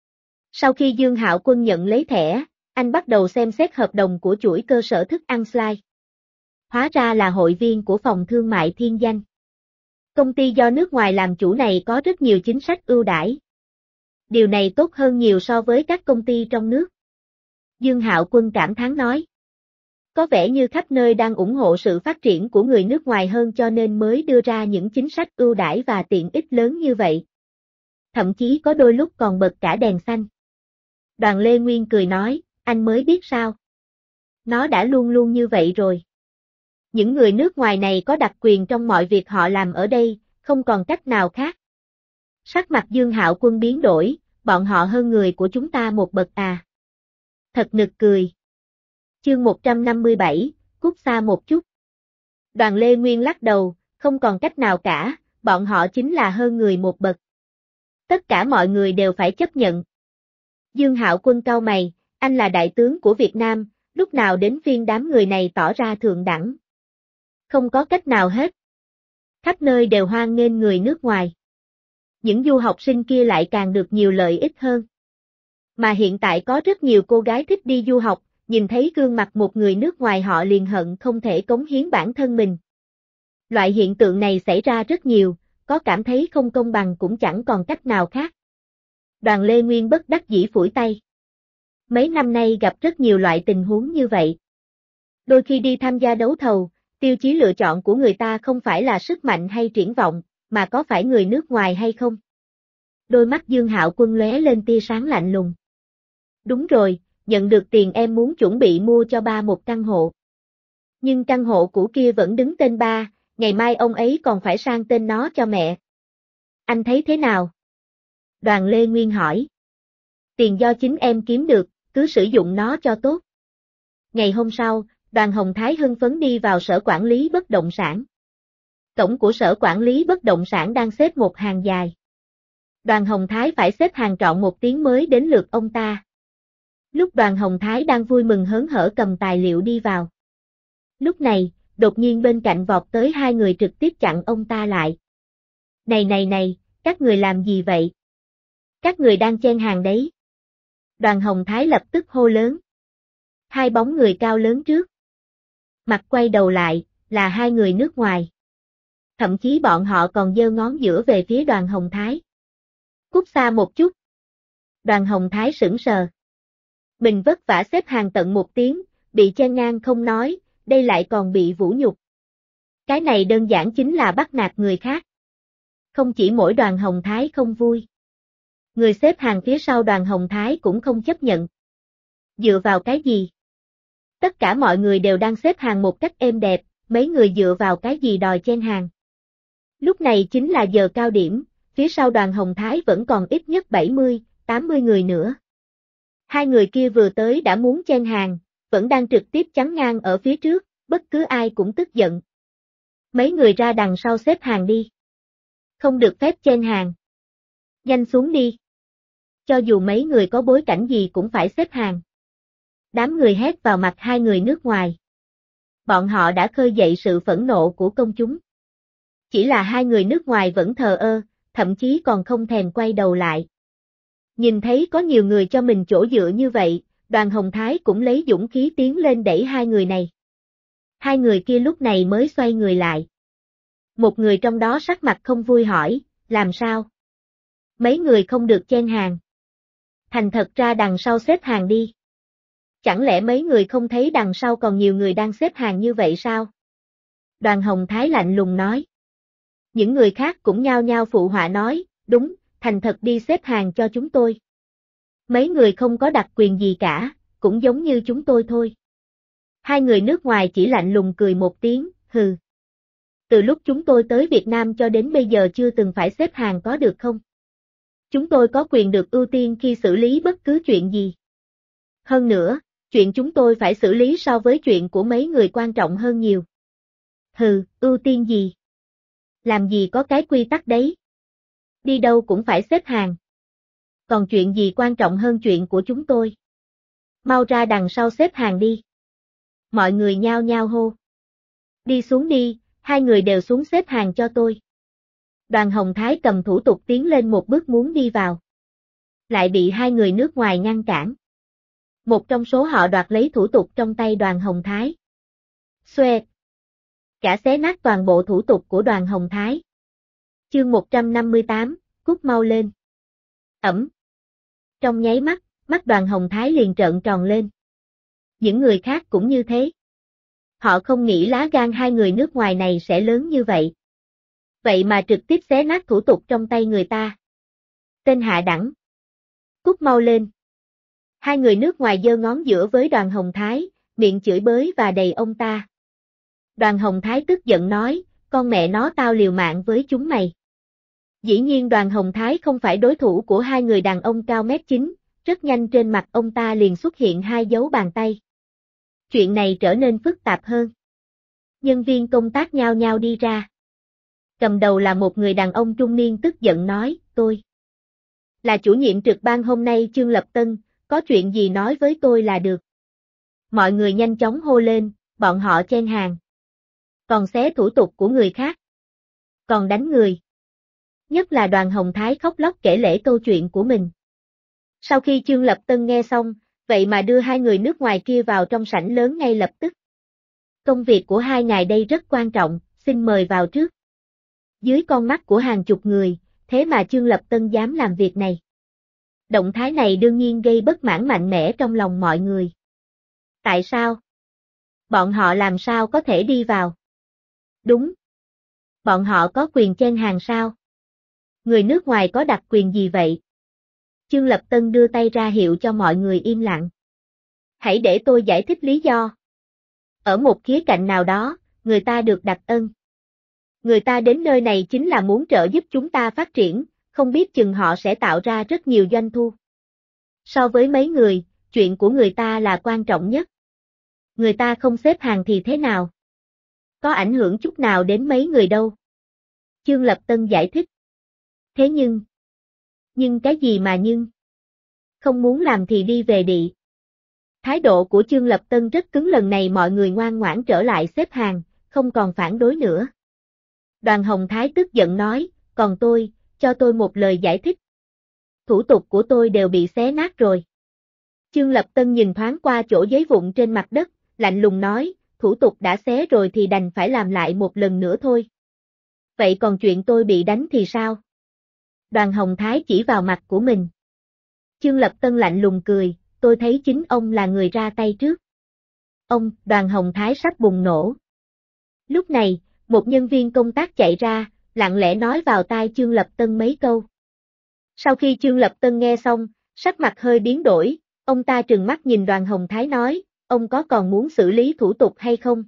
Sau khi Dương Hạo Quân nhận lấy thẻ, anh bắt đầu xem xét hợp đồng của chuỗi cơ sở thức ăn Sly. Hóa ra là hội viên của phòng thương mại Thiên Danh. Công ty do nước ngoài làm chủ này có rất nhiều chính sách ưu đãi. Điều này tốt hơn nhiều so với các công ty trong nước. Dương Hạo Quân cảm thán nói. Có vẻ như khắp nơi đang ủng hộ sự phát triển của người nước ngoài hơn cho nên mới đưa ra những chính sách ưu đãi và tiện ích lớn như vậy. Thậm chí có đôi lúc còn bật cả đèn xanh. Đoàn Lê Nguyên cười nói, anh mới biết sao. Nó đã luôn luôn như vậy rồi. Những người nước ngoài này có đặc quyền trong mọi việc họ làm ở đây, không còn cách nào khác. Sắc mặt Dương Hạo Quân biến đổi, bọn họ hơn người của chúng ta một bậc à. Thật nực cười. Chương 157, cút xa một chút. Đoàn Lê Nguyên lắc đầu, không còn cách nào cả, bọn họ chính là hơn người một bậc. Tất cả mọi người đều phải chấp nhận. Dương Hạo Quân cau mày, anh là đại tướng của Việt Nam, lúc nào đến phiên đám người này tỏ ra thượng đẳng. Không có cách nào hết. Khắp nơi đều hoan nghênh người nước ngoài. Những du học sinh kia lại càng được nhiều lợi ích hơn. Mà hiện tại có rất nhiều cô gái thích đi du học, nhìn thấy gương mặt một người nước ngoài họ liền hận không thể cống hiến bản thân mình. Loại hiện tượng này xảy ra rất nhiều, có cảm thấy không công bằng cũng chẳng còn cách nào khác. Đoàn Lê Nguyên bất đắc dĩ phủi tay. Mấy năm nay gặp rất nhiều loại tình huống như vậy. Đôi khi đi tham gia đấu thầu, tiêu chí lựa chọn của người ta không phải là sức mạnh hay triển vọng, mà có phải người nước ngoài hay không. Đôi mắt Dương Hạo Quân lóe lên tia sáng lạnh lùng. Đúng rồi, nhận được tiền em muốn chuẩn bị mua cho ba một căn hộ. Nhưng căn hộ cũ kia vẫn đứng tên ba, ngày mai ông ấy còn phải sang tên nó cho mẹ. Anh thấy thế nào? Đoàn Lê Nguyên hỏi. Tiền do chính em kiếm được, cứ sử dụng nó cho tốt. Ngày hôm sau, Đoàn Hồng Thái hưng phấn đi vào sở quản lý bất động sản. Cổng của sở quản lý bất động sản đang xếp một hàng dài. Đoàn Hồng Thái phải xếp hàng trọn một tiếng mới đến lượt ông ta. Lúc Đoàn Hồng Thái đang vui mừng hớn hở cầm tài liệu đi vào. Lúc này, đột nhiên bên cạnh vọt tới hai người trực tiếp chặn ông ta lại. Này, các người làm gì vậy? Các người đang chen hàng đấy. Đoàn Hồng Thái lập tức hô lớn. Hai bóng người cao lớn trước. Mặt quay đầu lại, là hai người nước ngoài. Thậm chí bọn họ còn giơ ngón giữa về phía Đoàn Hồng Thái. Cút xa một chút. Đoàn Hồng Thái sững sờ. Mình vất vả xếp hàng tận một tiếng, bị chen ngang không nói, đây lại còn bị vũ nhục. Cái này đơn giản chính là bắt nạt người khác. Không chỉ mỗi Đoàn Hồng Thái không vui. Người xếp hàng phía sau Đoàn Hồng Thái cũng không chấp nhận. Dựa vào cái gì? Tất cả mọi người đều đang xếp hàng một cách êm đẹp, mấy người dựa vào cái gì đòi chen hàng. Lúc này chính là giờ cao điểm, phía sau Đoàn Hồng Thái vẫn còn ít nhất 70, 80 người nữa. Hai người kia vừa tới đã muốn chen hàng, vẫn đang trực tiếp chắn ngang ở phía trước, bất cứ ai cũng tức giận. Mấy người ra đằng sau xếp hàng đi. Không được phép chen hàng. Nhanh xuống đi. Cho dù mấy người có bối cảnh gì cũng phải xếp hàng. Đám người hét vào mặt hai người nước ngoài. Bọn họ đã khơi dậy sự phẫn nộ của công chúng. Chỉ là hai người nước ngoài vẫn thờ ơ, thậm chí còn không thèm quay đầu lại. Nhìn thấy có nhiều người cho mình chỗ dựa như vậy, Đoàn Hồng Thái cũng lấy dũng khí tiến lên đẩy hai người này. Hai người kia lúc này mới xoay người lại. Một người trong đó sắc mặt không vui hỏi, làm sao? Mấy người không được chen hàng. Thành thật ra đằng sau xếp hàng đi. Chẳng lẽ mấy người không thấy đằng sau còn nhiều người đang xếp hàng như vậy sao? Đoàn Hồng Thái lạnh lùng nói. Những người khác cũng nhao nhao phụ họa nói, đúng, thành thật đi xếp hàng cho chúng tôi. Mấy người không có đặc quyền gì cả, cũng giống như chúng tôi thôi. Hai người nước ngoài chỉ lạnh lùng cười một tiếng, hừ. Từ lúc chúng tôi tới Việt Nam cho đến bây giờ chưa từng phải xếp hàng có được không? Chúng tôi có quyền được ưu tiên khi xử lý bất cứ chuyện gì. Hơn nữa, chuyện chúng tôi phải xử lý so với chuyện của mấy người quan trọng hơn nhiều. Hừ, ưu tiên gì? Làm gì có cái quy tắc đấy? Đi đâu cũng phải xếp hàng. Còn chuyện gì quan trọng hơn chuyện của chúng tôi? Mau ra đằng sau xếp hàng đi. Mọi người nhao nhao hô. Đi xuống đi, hai người đều xuống xếp hàng cho tôi. Đoàn Hồng Thái cầm thủ tục tiến lên một bước muốn đi vào. Lại bị hai người nước ngoài ngăn cản. Một trong số họ đoạt lấy thủ tục trong tay Đoàn Hồng Thái. Xoẹt. Cả xé nát toàn bộ thủ tục của Đoàn Hồng Thái. Chương 158, cút mau lên. Ẩm. Trong nháy mắt, mắt Đoàn Hồng Thái liền trợn tròn lên. Những người khác cũng như thế. Họ không nghĩ lá gan hai người nước ngoài này sẽ lớn như vậy. Vậy mà trực tiếp xé nát thủ tục trong tay người ta. Tên hạ đẳng. Cút mau lên. Hai người nước ngoài giơ ngón giữa với Đoàn Hồng Thái, miệng chửi bới và đầy ông ta. Đoàn Hồng Thái tức giận nói, con mẹ nó tao liều mạng với chúng mày. Dĩ nhiên Đoàn Hồng Thái không phải đối thủ của hai người đàn ông cao mét 9, rất nhanh trên mặt ông ta liền xuất hiện hai dấu bàn tay. Chuyện này trở nên phức tạp hơn. Nhân viên công tác nhao nhao đi ra. Cầm đầu là một người đàn ông trung niên tức giận nói, tôi là chủ nhiệm trực ban hôm nay Trương Lập Tân, có chuyện gì nói với tôi là được. Mọi người nhanh chóng hô lên, bọn họ chen hàng. Còn xé thủ tục của người khác. Còn đánh người. Nhất là Đoàn Hồng Thái khóc lóc kể lể câu chuyện của mình. Sau khi Chương Lập Tân nghe xong, vậy mà đưa hai người nước ngoài kia vào trong sảnh lớn ngay lập tức. Công việc của hai ngài đây rất quan trọng, xin mời vào trước. Dưới con mắt của hàng chục người, thế mà Chương Lập Tân dám làm việc này. Động thái này đương nhiên gây bất mãn mạnh mẽ trong lòng mọi người. Tại sao? Bọn họ làm sao có thể đi vào? Đúng. Bọn họ có quyền chen hàng sao? Người nước ngoài có đặc quyền gì vậy? Chương Lập Tân đưa tay ra hiệu cho mọi người im lặng. Hãy để tôi giải thích lý do. Ở một khía cạnh nào đó, người ta được đặc ân. Người ta đến nơi này chính là muốn trợ giúp chúng ta phát triển, không biết chừng họ sẽ tạo ra rất nhiều doanh thu. So với mấy người, chuyện của người ta là quan trọng nhất. Người ta không xếp hàng thì thế nào? Có ảnh hưởng chút nào đến mấy người đâu. Chương Lập Tân giải thích. Thế nhưng cái gì mà nhưng? Không muốn làm thì đi về đi. Thái độ của Chương Lập Tân rất cứng, lần này mọi người ngoan ngoãn trở lại xếp hàng, không còn phản đối nữa. Đoàn Hồng Thái tức giận nói, còn tôi, cho tôi một lời giải thích. Thủ tục của tôi đều bị xé nát rồi. Chương Lập Tân nhìn thoáng qua chỗ giấy vụn trên mặt đất, lạnh lùng nói, thủ tục đã xé rồi thì đành phải làm lại một lần nữa thôi. Vậy còn chuyện tôi bị đánh thì sao? Đoàn Hồng Thái chỉ vào mặt của mình. Chương Lập Tân lạnh lùng cười, tôi thấy chính ông là người ra tay trước. Ông, Đoàn Hồng Thái sắp bùng nổ. Lúc này, một nhân viên công tác chạy ra, lặng lẽ nói vào tai Chương Lập Tân mấy câu. Sau khi Chương Lập Tân nghe xong, sắc mặt hơi biến đổi, ông ta trừng mắt nhìn Đoàn Hồng Thái nói, ông có còn muốn xử lý thủ tục hay không?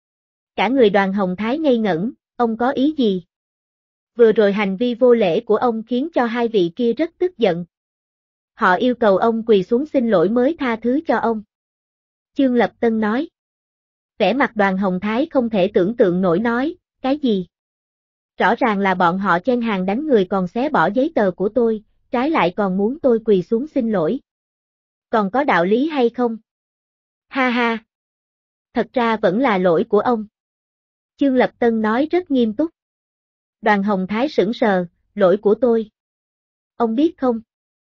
Cả người Đoàn Hồng Thái ngây ngẩn, ông có ý gì? Vừa rồi hành vi vô lễ của ông khiến cho hai vị kia rất tức giận. Họ yêu cầu ông quỳ xuống xin lỗi mới tha thứ cho ông. Chương Lập Tân nói. Vẻ mặt Đoàn Hồng Thái không thể tưởng tượng nổi nói, cái gì? Rõ ràng là bọn họ chen hàng đánh người còn xé bỏ giấy tờ của tôi, trái lại còn muốn tôi quỳ xuống xin lỗi. Còn có đạo lý hay không? Ha ha! Thật ra vẫn là lỗi của ông. Chương Lập Tân nói rất nghiêm túc. Đoàn Hồng Thái sững sờ, lỗi của tôi. Ông biết không?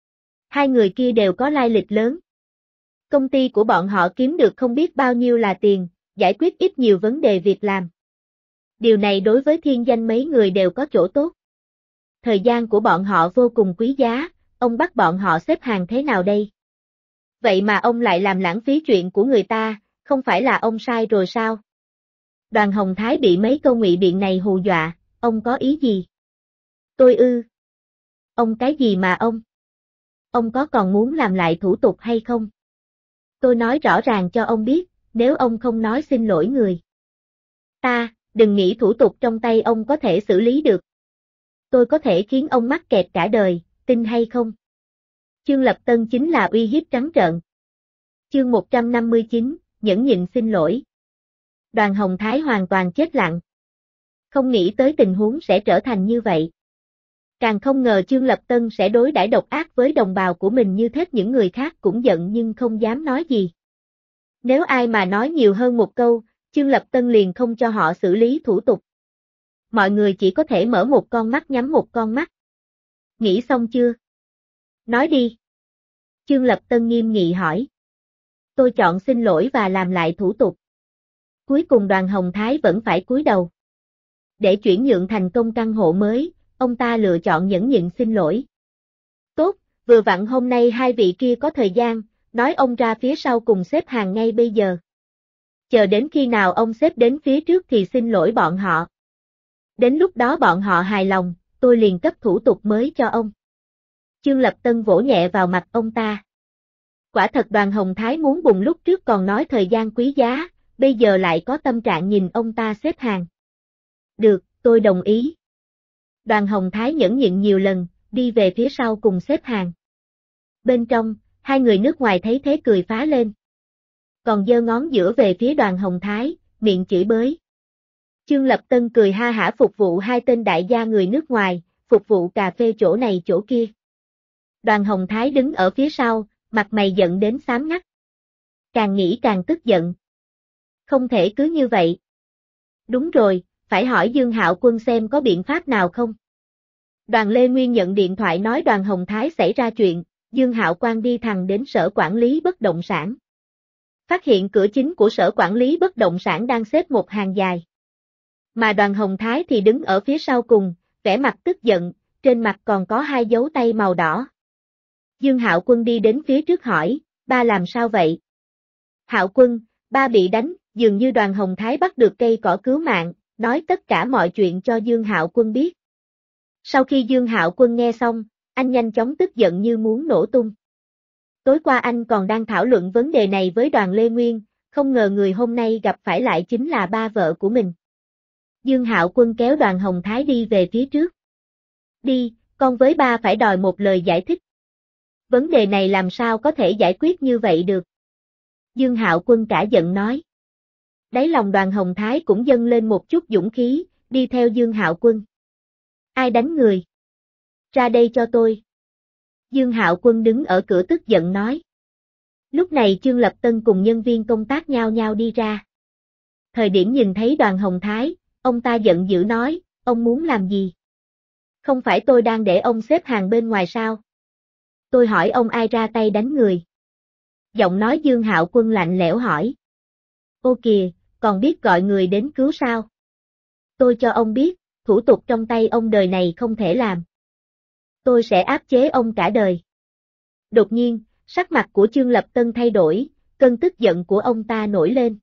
Hai người kia đều có lai lịch lớn. Công ty của bọn họ kiếm được không biết bao nhiêu là tiền, giải quyết ít nhiều vấn đề việc làm. Điều này đối với thiên danh mấy người đều có chỗ tốt. Thời gian của bọn họ vô cùng quý giá, ông bắt bọn họ xếp hàng thế nào đây? Vậy mà ông lại làm lãng phí chuyện của người ta, không phải là ông sai rồi sao? Đoàn Hồng Thái bị mấy câu ngụy biện này hù dọa, ông có ý gì? Tôi ư? Ông cái gì mà ông? Ông có còn muốn làm lại thủ tục hay không? Tôi nói rõ ràng cho ông biết, nếu ông không nói xin lỗi người đừng nghĩ thủ tục trong tay ông có thể xử lý được. Tôi có thể khiến ông mắc kẹt cả đời, tin hay không? Chương Lập Tân chính là uy hiếp trắng trợn. Chương 159, nhẫn nhịn xin lỗi. Đoàn Hồng Thái hoàn toàn chết lặng. Không nghĩ tới tình huống sẽ trở thành như vậy. Càng không ngờ Chương Lập Tân sẽ đối đãi độc ác với đồng bào của mình như thế, những người khác cũng giận nhưng không dám nói gì. Nếu ai mà nói nhiều hơn một câu, Chương Lập Tân liền không cho họ xử lý thủ tục. Mọi người chỉ có thể mở một con mắt nhắm một con mắt. Nghĩ xong chưa? Nói đi. Chương Lập Tân nghiêm nghị hỏi. Tôi chọn xin lỗi và làm lại thủ tục. Cuối cùng Đoàn Hồng Thái vẫn phải cúi đầu. Để chuyển nhượng thành công căn hộ mới, ông ta lựa chọn nhẫn nhịn xin lỗi. Tốt, vừa vặn hôm nay hai vị kia có thời gian, nói ông ra phía sau cùng xếp hàng ngay bây giờ. Chờ đến khi nào ông xếp đến phía trước thì xin lỗi bọn họ. Đến lúc đó bọn họ hài lòng, tôi liền cấp thủ tục mới cho ông. Chương Lập Tân vỗ nhẹ vào mặt ông ta. Quả thật Đoàn Hồng Thái muốn bùng, lúc trước còn nói thời gian quý giá, bây giờ lại có tâm trạng nhìn ông ta xếp hàng. Được, tôi đồng ý. Đoàn Hồng Thái nhẫn nhịn nhiều lần, đi về phía sau cùng xếp hàng. Bên trong, hai người nước ngoài thấy thế cười phá lên. Còn giơ ngón giữa về phía Đoàn Hồng Thái, miệng chửi bới. Chương Lập Tân cười ha hả phục vụ hai tên đại gia người nước ngoài, phục vụ cà phê chỗ này chỗ kia. Đoàn Hồng Thái đứng ở phía sau, mặt mày giận đến xám ngắt. Càng nghĩ càng tức giận. Không thể cứ như vậy. Đúng rồi, phải hỏi Dương Hạo Quân xem có biện pháp nào không. Đoàn Lê Nguyên nhận điện thoại nói Đoàn Hồng Thái xảy ra chuyện, Dương Hạo Quang đi thẳng đến sở quản lý bất động sản. Phát hiện cửa chính của sở quản lý bất động sản đang xếp một hàng dài. Mà Đoàn Hồng Thái thì đứng ở phía sau cùng, vẻ mặt tức giận, trên mặt còn có hai dấu tay màu đỏ. Dương Hạo Quân đi đến phía trước hỏi, ba làm sao vậy? Hạo Quân, ba bị đánh, dường như Đoàn Hồng Thái bắt được cây cỏ cứu mạng, nói tất cả mọi chuyện cho Dương Hạo Quân biết. Sau khi Dương Hạo Quân nghe xong, anh nhanh chóng tức giận như muốn nổ tung. Tối qua anh còn đang thảo luận vấn đề này với Đoàn Lê Nguyên, không ngờ người hôm nay gặp phải lại chính là ba vợ của mình. Dương Hạo Quân kéo Đoàn Hồng Thái đi về phía trước. Đi, con với ba phải đòi một lời giải thích. Vấn đề này làm sao có thể giải quyết như vậy được? Dương Hạo Quân cả giận nói. Đáy lòng Đoàn Hồng Thái cũng dâng lên một chút dũng khí, đi theo Dương Hạo Quân. Ai đánh người? Ra đây cho tôi. Dương Hạo Quân đứng ở cửa tức giận nói. Lúc này Trương Lập Tân cùng nhân viên công tác nhao nhao đi ra. Thời điểm nhìn thấy Đoàn Hồng Thái, ông ta giận dữ nói, ông muốn làm gì? Không phải tôi đang để ông xếp hàng bên ngoài sao? Tôi hỏi ông ai ra tay đánh người? Giọng nói Dương Hạo Quân lạnh lẽo hỏi. Ô kìa, còn biết gọi người đến cứu sao? Tôi cho ông biết, thủ tục trong tay ông đời này không thể làm. Tôi sẽ áp chế ông cả đời. Đột nhiên, sắc mặt của Trương Lập Tân thay đổi, cơn tức giận của ông ta nổi lên.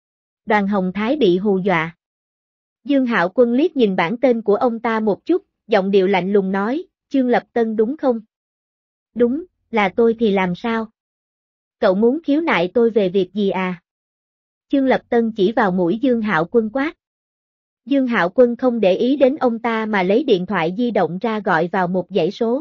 Đoàn Hồng Thái bị hù dọa. Dương Hạo Quân liếc nhìn bản tên của ông ta một chút, giọng điệu lạnh lùng nói, Trương Lập Tân đúng không? Đúng, là tôi thì làm sao? Cậu muốn khiếu nại tôi về việc gì à? Trương Lập Tân chỉ vào mũi Dương Hạo Quân quát. Dương Hạo Quân không để ý đến ông ta mà lấy điện thoại di động ra gọi vào một dãy số.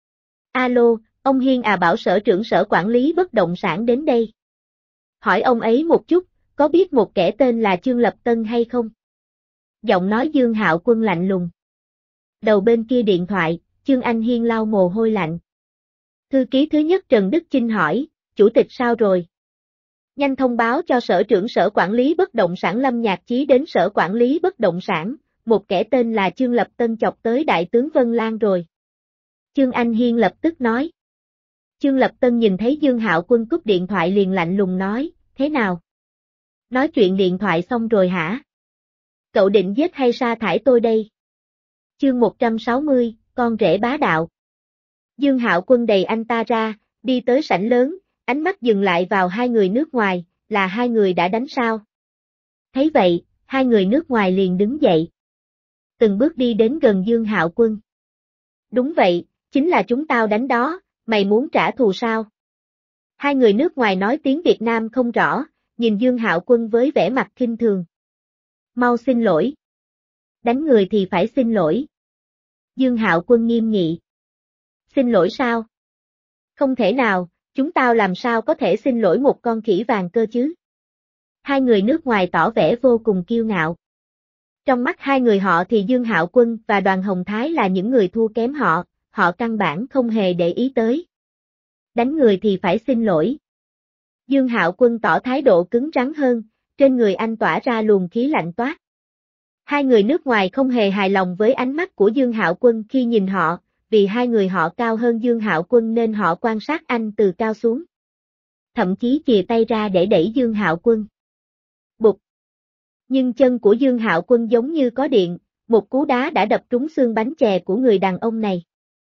Alo, ông Hiên à, bảo sở trưởng sở quản lý bất động sản đến đây. Hỏi ông ấy một chút, có biết một kẻ tên là Trương Lập Tân hay không? Giọng nói Dương Hạo Quân lạnh lùng. Đầu bên kia điện thoại, Trương Anh Hiên lau mồ hôi lạnh. Thư ký thứ nhất Trần Đức Chinh hỏi, chủ tịch sao rồi? Nhanh thông báo cho sở trưởng sở quản lý bất động sản Lâm Nhạc Chí đến sở quản lý bất động sản, một kẻ tên là Trương Lập Tân chọc tới đại tướng Vân Lan rồi. Trương Anh Hiên lập tức nói. Trương Lập Tân nhìn thấy Dương Hạo Quân cúp điện thoại liền lạnh lùng nói, thế nào? Nói chuyện điện thoại xong rồi hả? Cậu định giết hay sa thải tôi đây? Chương 160, con rể bá đạo. Dương Hạo Quân đẩy anh ta ra, đi tới sảnh lớn, ánh mắt dừng lại vào hai người nước ngoài, là hai người đã đánh sao? Thấy vậy, hai người nước ngoài liền đứng dậy. Từng bước đi đến gần Dương Hạo Quân. Đúng vậy, chính là chúng tao đánh đó, mày muốn trả thù sao? Hai người nước ngoài nói tiếng Việt Nam không rõ, nhìn Dương Hạo Quân với vẻ mặt khinh thường. Mau xin lỗi. Đánh người thì phải xin lỗi. Dương Hạo Quân nghiêm nghị. Xin lỗi sao? Không thể nào, chúng tao làm sao có thể xin lỗi một con khỉ vàng cơ chứ? Hai người nước ngoài tỏ vẻ vô cùng kiêu ngạo. Trong mắt hai người họ thì Dương Hạo Quân và Đoàn Hồng Thái là những người thua kém họ, họ căn bản không hề để ý tới. Đánh người thì phải xin lỗi. Dương Hạo Quân tỏ thái độ cứng rắn hơn, trên người anh tỏa ra luồng khí lạnh toát. Hai người nước ngoài không hề hài lòng với ánh mắt của Dương Hạo Quân khi nhìn họ, vì hai người họ cao hơn Dương Hạo Quân nên họ quan sát anh từ cao xuống. Thậm chí chìa tay ra để đẩy Dương Hạo Quân. Bụp. Nhưng chân của Dương Hạo Quân giống như có điện, một cú đá đã đập trúng xương bánh chè của người đàn ông này.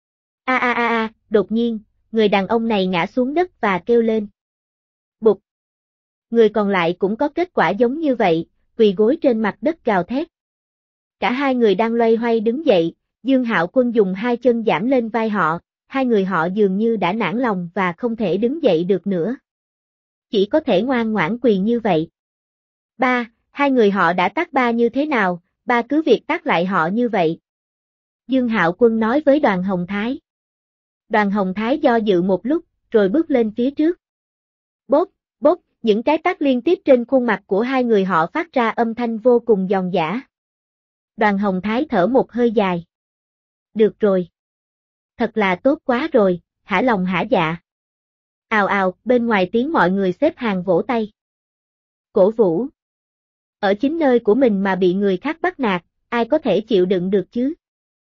Đột nhiên, người đàn ông này ngã xuống đất và kêu lên. Bụp. Người còn lại cũng có kết quả giống như vậy, quỳ gối trên mặt đất gào thét. Cả hai người đang loay hoay đứng dậy, Dương Hạo Quân dùng hai chân giẫm lên vai họ, hai người họ dường như đã nản lòng và không thể đứng dậy được nữa. Chỉ có thể ngoan ngoãn quỳ như vậy. Ba, hai người họ đã tát ba như thế nào, ba cứ việc tát lại họ như vậy. Dương Hạo Quân nói với Đoàn Hồng Thái. Đoàn Hồng Thái do dự một lúc, rồi bước lên phía trước. Bốp, bốp, những cái tát liên tiếp trên khuôn mặt của hai người họ phát ra âm thanh vô cùng giòn giã. Đoàn Hồng Thái thở một hơi dài. Được rồi. Thật là tốt quá rồi, hả lòng hả dạ. Ào ào, bên ngoài tiếng mọi người xếp hàng vỗ tay. Cổ vũ. Ở chính nơi của mình mà bị người khác bắt nạt, ai có thể chịu đựng được chứ?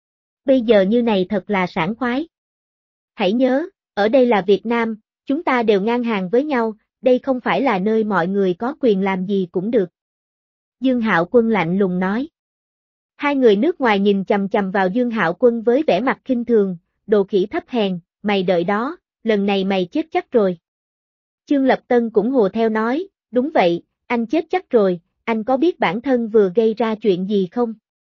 Bây giờ như này thật là sảng khoái. Hãy nhớ, ở đây là Việt Nam, chúng ta đều ngang hàng với nhau, đây không phải là nơi mọi người có quyền làm gì cũng được. Dương Hạo Quân lạnh lùng nói. Hai người nước ngoài nhìn chằm chằm vào Dương Hạo Quân với vẻ mặt khinh thường, đồ khỉ thấp hèn, mày đợi đó, lần này mày chết chắc rồi. Chương Lập Tân cũng hùa theo nói, đúng vậy, anh chết chắc rồi, anh có biết bản thân vừa gây ra chuyện gì không?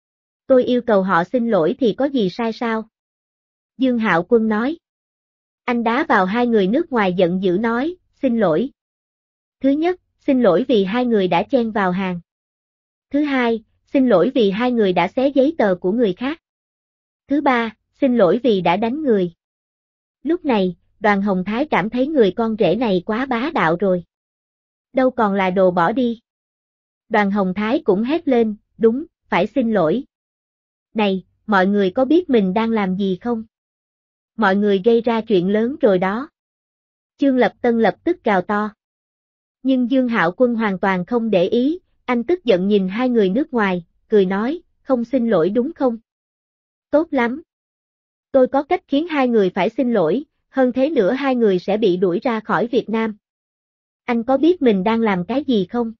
Tôi yêu cầu họ xin lỗi thì có gì sai sao? Dương Hạo Quân nói. Anh đá vào hai người nước ngoài giận dữ nói, xin lỗi. Thứ nhất, xin lỗi vì hai người đã chen vào hàng. Thứ hai, xin lỗi vì hai người đã xé giấy tờ của người khác. Thứ ba, xin lỗi vì đã đánh người. Lúc này, Đoàn Hồng Thái cảm thấy người con rể này quá bá đạo rồi. Đâu còn là đồ bỏ đi. Đoàn Hồng Thái cũng hét lên, đúng, phải xin lỗi. Này, mọi người có biết mình đang làm gì không? Mọi người gây ra chuyện lớn rồi đó. Chương Lập Tân lập tức gào to. Nhưng Dương Hạo Quân hoàn toàn không để ý, anh tức giận nhìn hai người nước ngoài, cười nói, không xin lỗi đúng không? Tốt lắm. Tôi có cách khiến hai người phải xin lỗi, hơn thế nữa hai người sẽ bị đuổi ra khỏi Việt Nam. Anh có biết mình đang làm cái gì không?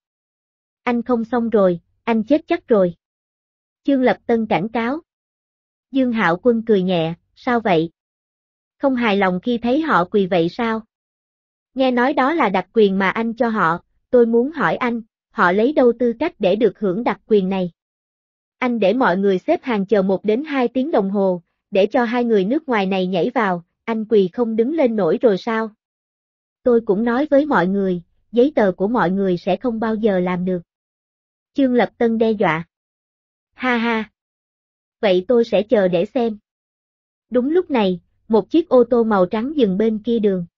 Anh không xong rồi, anh chết chắc rồi. Chương Lập Tân cảnh cáo. Dương Hạo Quân cười nhẹ, sao vậy? Không hài lòng khi thấy họ quỳ vậy sao? Nghe nói đó là đặc quyền mà anh cho họ, tôi muốn hỏi anh, họ lấy đâu tư cách để được hưởng đặc quyền này? Anh để mọi người xếp hàng chờ 1 đến 2 tiếng đồng hồ, để cho hai người nước ngoài này nhảy vào, anh quỳ không đứng lên nổi rồi sao? Tôi cũng nói với mọi người, giấy tờ của mọi người sẽ không bao giờ làm được. Chương Lập Tân đe dọa. Ha ha. Vậy tôi sẽ chờ để xem. Đúng lúc này, một chiếc ô tô màu trắng dừng bên kia đường.